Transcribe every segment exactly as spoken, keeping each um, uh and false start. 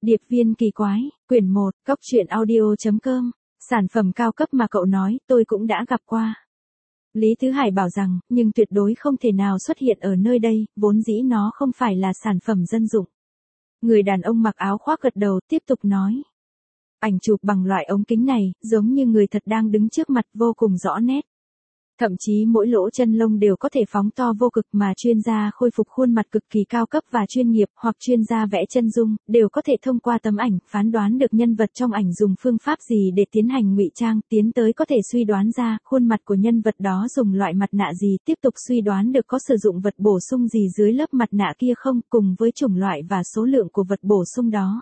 Điệp viên kỳ quái, quyển một, cốc truyện audio chấm com, sản phẩm cao cấp mà cậu nói, tôi cũng đã gặp qua. Lý Tứ Hải bảo rằng, nhưng tuyệt đối không thể nào xuất hiện ở nơi đây, vốn dĩ nó không phải là sản phẩm dân dụng. Người đàn ông mặc áo khoác gật đầu, tiếp tục nói. Ảnh chụp bằng loại ống kính này, giống như người thật đang đứng trước mặt, vô cùng rõ nét. Thậm chí mỗi lỗ chân lông đều có thể phóng to vô cực, mà chuyên gia khôi phục khuôn mặt cực kỳ cao cấp và chuyên nghiệp, hoặc chuyên gia vẽ chân dung, đều có thể thông qua tấm ảnh, phán đoán được nhân vật trong ảnh dùng phương pháp gì để tiến hành ngụy trang, tiến tới có thể suy đoán ra khuôn mặt của nhân vật đó dùng loại mặt nạ gì, tiếp tục suy đoán được có sử dụng vật bổ sung gì dưới lớp mặt nạ kia không, cùng với chủng loại và số lượng của vật bổ sung đó.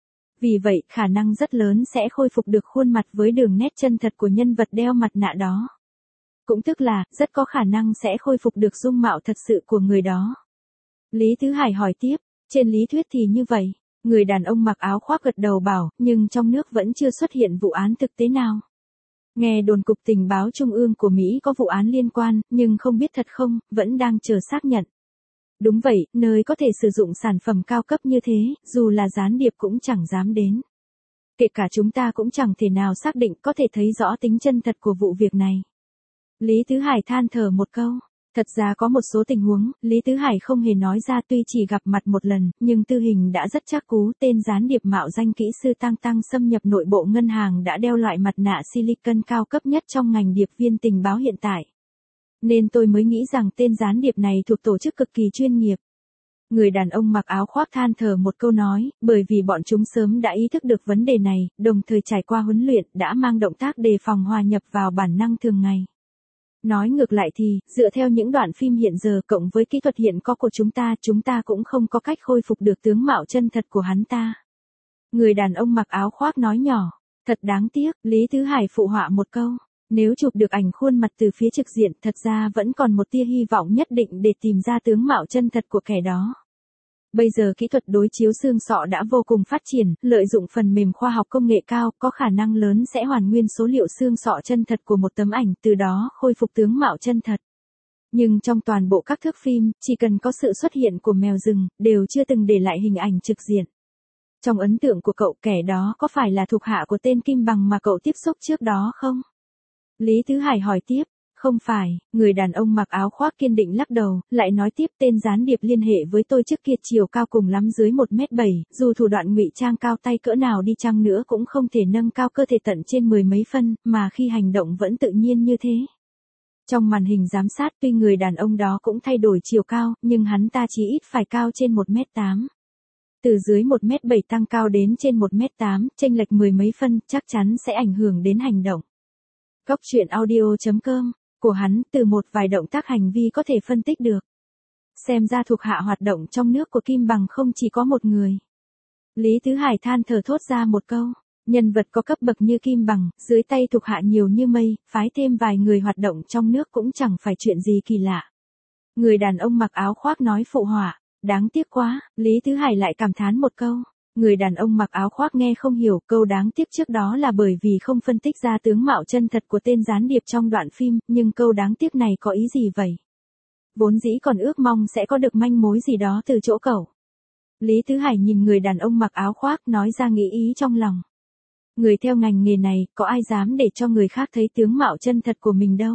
Vì vậy, khả năng rất lớn sẽ khôi phục được khuôn mặt với đường nét chân thật của nhân vật đeo mặt nạ đó. Cũng tức là, rất có khả năng sẽ khôi phục được dung mạo thật sự của người đó. Lý Tứ Hải hỏi tiếp, trên lý thuyết thì như vậy. Người đàn ông mặc áo khoác gật đầu bảo, nhưng trong nước vẫn chưa xuất hiện vụ án thực tế nào. Nghe đồn Cục Tình báo Trung ương của Mỹ có vụ án liên quan, nhưng không biết thật không, vẫn đang chờ xác nhận. Đúng vậy, nơi có thể sử dụng sản phẩm cao cấp như thế, dù là gián điệp cũng chẳng dám đến. Kể cả chúng ta cũng chẳng thể nào xác định có thể thấy rõ tính chân thật của vụ việc này. Lý Tứ Hải than thở một câu. Thật ra có một số tình huống, Lý Tứ Hải không hề nói ra, tuy chỉ gặp mặt một lần, nhưng tư hình đã rất chắc cú. Tên gián điệp mạo danh kỹ sư Tăng Tăng xâm nhập nội bộ ngân hàng đã đeo loại mặt nạ silicon cao cấp nhất trong ngành điệp viên tình báo hiện tại. Nên tôi mới nghĩ rằng tên gián điệp này thuộc tổ chức cực kỳ chuyên nghiệp. Người đàn ông mặc áo khoác than thở một câu nói, bởi vì bọn chúng sớm đã ý thức được vấn đề này, đồng thời trải qua huấn luyện, đã mang động tác đề phòng hòa nhập vào bản năng thường ngày. Nói ngược lại thì, dựa theo những đoạn phim hiện giờ cộng với kỹ thuật hiện có của chúng ta, chúng ta cũng không có cách khôi phục được tướng mạo chân thật của hắn ta. Người đàn ông mặc áo khoác nói nhỏ, thật đáng tiếc, Lý Tứ Hải phụ họa một câu. Nếu chụp được ảnh khuôn mặt từ phía trực diện, thật ra vẫn còn một tia hy vọng nhất định để tìm ra tướng mạo chân thật của kẻ đó. Bây giờ kỹ thuật đối chiếu xương sọ đã vô cùng phát triển, lợi dụng phần mềm khoa học công nghệ cao, có khả năng lớn sẽ hoàn nguyên số liệu xương sọ chân thật của một tấm ảnh, từ đó khôi phục tướng mạo chân thật. Nhưng trong toàn bộ các thước phim, chỉ cần có sự xuất hiện của mèo rừng, đều chưa từng để lại hình ảnh trực diện. Trong ấn tượng của cậu, kẻ đó có phải là thuộc hạ của tên Kim Bằng mà cậu tiếp xúc trước đó không? Lý Tứ Hải hỏi tiếp. Không phải, người đàn ông mặc áo khoác kiên định lắc đầu, lại nói tiếp, tên gián điệp liên hệ với tôi trước kia chiều cao cùng lắm dưới một mét bảy, dù thủ đoạn ngụy trang cao tay cỡ nào đi chăng nữa cũng không thể nâng cao cơ thể tận trên mười mấy phân, mà khi hành động vẫn tự nhiên như thế. Trong màn hình giám sát tuy người đàn ông đó cũng thay đổi chiều cao, nhưng hắn ta chỉ ít phải cao trên một mét tám. Từ dưới một mét bảy tăng cao đến trên một mét tám, chênh lệch mười mấy phân, chắc chắn sẽ ảnh hưởng đến hành động. Cốc truyện audio chấm com của hắn, từ một vài động tác hành vi có thể phân tích được. Xem ra thuộc hạ hoạt động trong nước của Kim Bằng không chỉ có một người. Lý Tứ Hải than thở thốt ra một câu, nhân vật có cấp bậc như Kim Bằng, dưới tay thuộc hạ nhiều như mây, phái thêm vài người hoạt động trong nước cũng chẳng phải chuyện gì kỳ lạ. Người đàn ông mặc áo khoác nói phụ họa, đáng tiếc quá, Lý Tứ Hải lại cảm thán một câu. Người đàn ông mặc áo khoác nghe không hiểu, câu đáng tiếc trước đó là bởi vì không phân tích ra tướng mạo chân thật của tên gián điệp trong đoạn phim, nhưng câu đáng tiếc này có ý gì vậy? Vốn dĩ còn ước mong sẽ có được manh mối gì đó từ chỗ cậu. Lý Tứ Hải nhìn người đàn ông mặc áo khoác, nói ra nghĩ ý trong lòng. Người theo ngành nghề này, có ai dám để cho người khác thấy tướng mạo chân thật của mình đâu.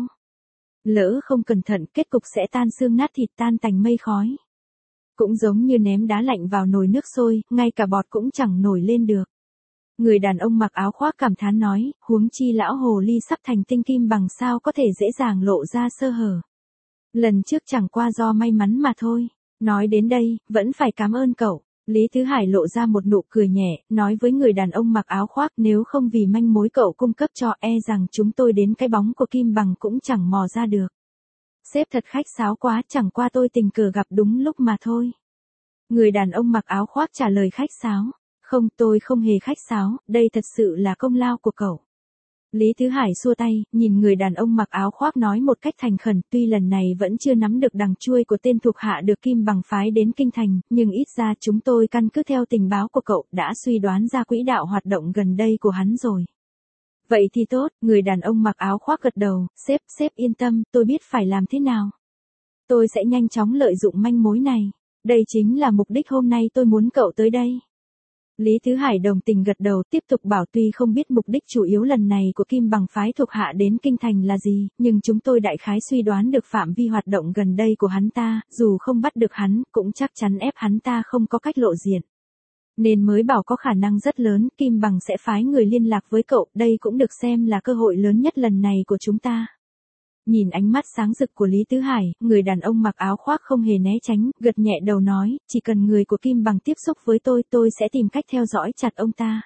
Lỡ không cẩn thận, kết cục sẽ tan xương nát thịt, tan tành mây khói. Cũng giống như ném đá lạnh vào nồi nước sôi, ngay cả bọt cũng chẳng nổi lên được. Người đàn ông mặc áo khoác cảm thán nói, huống chi lão hồ ly sắp thành tinh Kim Bằng sao có thể dễ dàng lộ ra sơ hở. Lần trước chẳng qua do may mắn mà thôi. Nói đến đây, vẫn phải cảm ơn cậu. Lý Tứ Hải lộ ra một nụ cười nhẹ, nói với người đàn ông mặc áo khoác, nếu không vì manh mối cậu cung cấp cho, e rằng chúng tôi đến cái bóng của Kim Bằng cũng chẳng mò ra được. Sếp thật khách sáo quá, chẳng qua tôi tình cờ gặp đúng lúc mà thôi. Người đàn ông mặc áo khoác trả lời khách sáo. Không, tôi không hề khách sáo, đây thật sự là công lao của cậu. Lý Tứ Hải xua tay, nhìn người đàn ông mặc áo khoác nói một cách thành khẩn, tuy lần này vẫn chưa nắm được đằng chuôi của tên thuộc hạ được Kim Bằng phái đến Kinh Thành, nhưng ít ra chúng tôi căn cứ theo tình báo của cậu đã suy đoán ra quỹ đạo hoạt động gần đây của hắn rồi. Vậy thì tốt, người đàn ông mặc áo khoác gật đầu, sếp, sếp yên tâm, tôi biết phải làm thế nào. Tôi sẽ nhanh chóng lợi dụng manh mối này. Đây chính là mục đích hôm nay tôi muốn cậu tới đây. Lý Tứ Hải đồng tình gật đầu, tiếp tục bảo tuy không biết mục đích chủ yếu lần này của Kim Bằng phái thuộc hạ đến Kinh Thành là gì, nhưng chúng tôi đại khái suy đoán được phạm vi hoạt động gần đây của hắn ta, dù không bắt được hắn, cũng chắc chắn ép hắn ta không có cách lộ diện. Nên mới bảo có khả năng rất lớn, Kim Bằng sẽ phái người liên lạc với cậu, đây cũng được xem là cơ hội lớn nhất lần này của chúng ta. Nhìn ánh mắt sáng rực của Lý Tứ Hải, người đàn ông mặc áo khoác không hề né tránh, gật nhẹ đầu nói, chỉ cần người của Kim Bằng tiếp xúc với tôi, tôi sẽ tìm cách theo dõi chặt ông ta.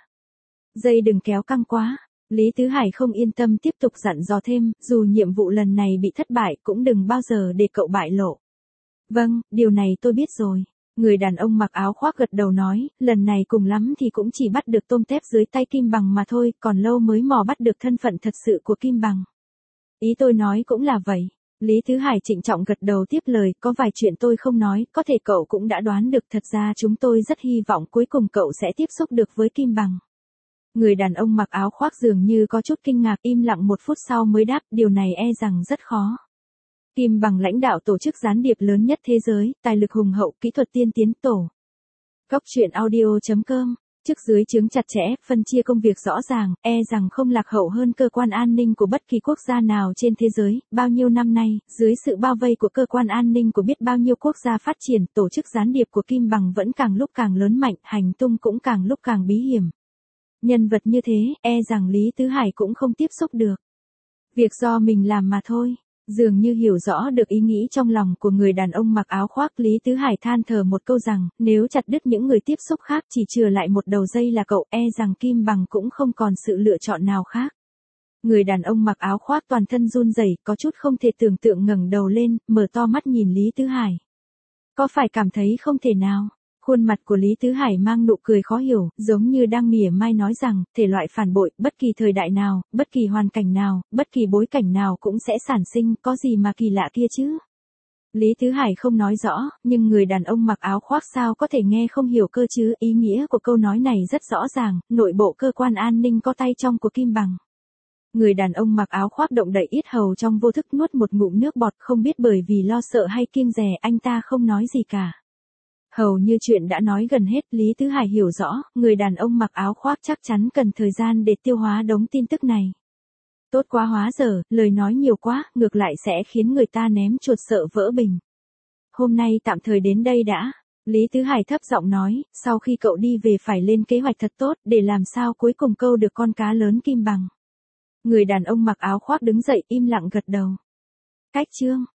Dây đừng kéo căng quá. Lý Tứ Hải không yên tâm tiếp tục dặn dò thêm, dù nhiệm vụ lần này bị thất bại cũng đừng bao giờ để cậu bại lộ. Vâng, điều này tôi biết rồi. Người đàn ông mặc áo khoác gật đầu nói, lần này cùng lắm thì cũng chỉ bắt được tôm tép dưới tay Kim Bằng mà thôi, còn lâu mới mò bắt được thân phận thật sự của Kim Bằng. Ý tôi nói cũng là vậy. Lý Tứ Hải trịnh trọng gật đầu tiếp lời, có vài chuyện tôi không nói, có thể cậu cũng đã đoán được, thật ra chúng tôi rất hy vọng cuối cùng cậu sẽ tiếp xúc được với Kim Bằng. Người đàn ông mặc áo khoác dường như có chút kinh ngạc, im lặng một phút sau mới đáp, điều này e rằng rất khó. Kim Bằng lãnh đạo tổ chức gián điệp lớn nhất thế giới, tài lực hùng hậu, kỹ thuật tiên tiến tổ. Góc truyện audio chấm com, chức dưới trướng chặt chẽ, phân chia công việc rõ ràng, e rằng không lạc hậu hơn cơ quan an ninh của bất kỳ quốc gia nào trên thế giới. Bao nhiêu năm nay, dưới sự bao vây của cơ quan an ninh của biết bao nhiêu quốc gia phát triển, tổ chức gián điệp của Kim Bằng vẫn càng lúc càng lớn mạnh, hành tung cũng càng lúc càng bí hiểm. Nhân vật như thế, e rằng Lý Tứ Hải cũng không tiếp xúc được. Việc do mình làm mà thôi. Dường như hiểu rõ được ý nghĩ trong lòng của người đàn ông mặc áo khoác, Lý Tứ Hải than thở một câu rằng, nếu chặt đứt những người tiếp xúc khác chỉ chừa lại một đầu dây là cậu, e rằng Kim Bằng cũng không còn sự lựa chọn nào khác. Người đàn ông mặc áo khoác toàn thân run rẩy, có chút không thể tưởng tượng ngẩng đầu lên, mở to mắt nhìn Lý Tứ Hải. Có phải cảm thấy không thể nào? Khuôn mặt của Lý Tứ Hải mang nụ cười khó hiểu, giống như đang mỉa mai nói rằng, thể loại phản bội, bất kỳ thời đại nào, bất kỳ hoàn cảnh nào, bất kỳ bối cảnh nào cũng sẽ sản sinh, có gì mà kỳ lạ kia chứ? Lý Tứ Hải không nói rõ, nhưng người đàn ông mặc áo khoác sao có thể nghe không hiểu cơ chứ, ý nghĩa của câu nói này rất rõ ràng, nội bộ cơ quan an ninh có tay trong của Kim Bằng. Người đàn ông mặc áo khoác động đậy yết hầu trong vô thức nuốt một ngụm nước bọt, không biết bởi vì lo sợ hay kiêng dè, anh ta không nói gì cả. Hầu như chuyện đã nói gần hết, Lý Tứ Hải hiểu rõ, người đàn ông mặc áo khoác chắc chắn cần thời gian để tiêu hóa đống tin tức này. Tốt quá, hóa giờ, lời nói nhiều quá, ngược lại sẽ khiến người ta ném chuột sợ vỡ bình. Hôm nay tạm thời đến đây đã. Lý Tứ Hải thấp giọng nói, sau khi cậu đi về phải lên kế hoạch thật tốt, để làm sao cuối cùng câu được con cá lớn Kim Bằng. Người đàn ông mặc áo khoác đứng dậy im lặng gật đầu. Cách chương.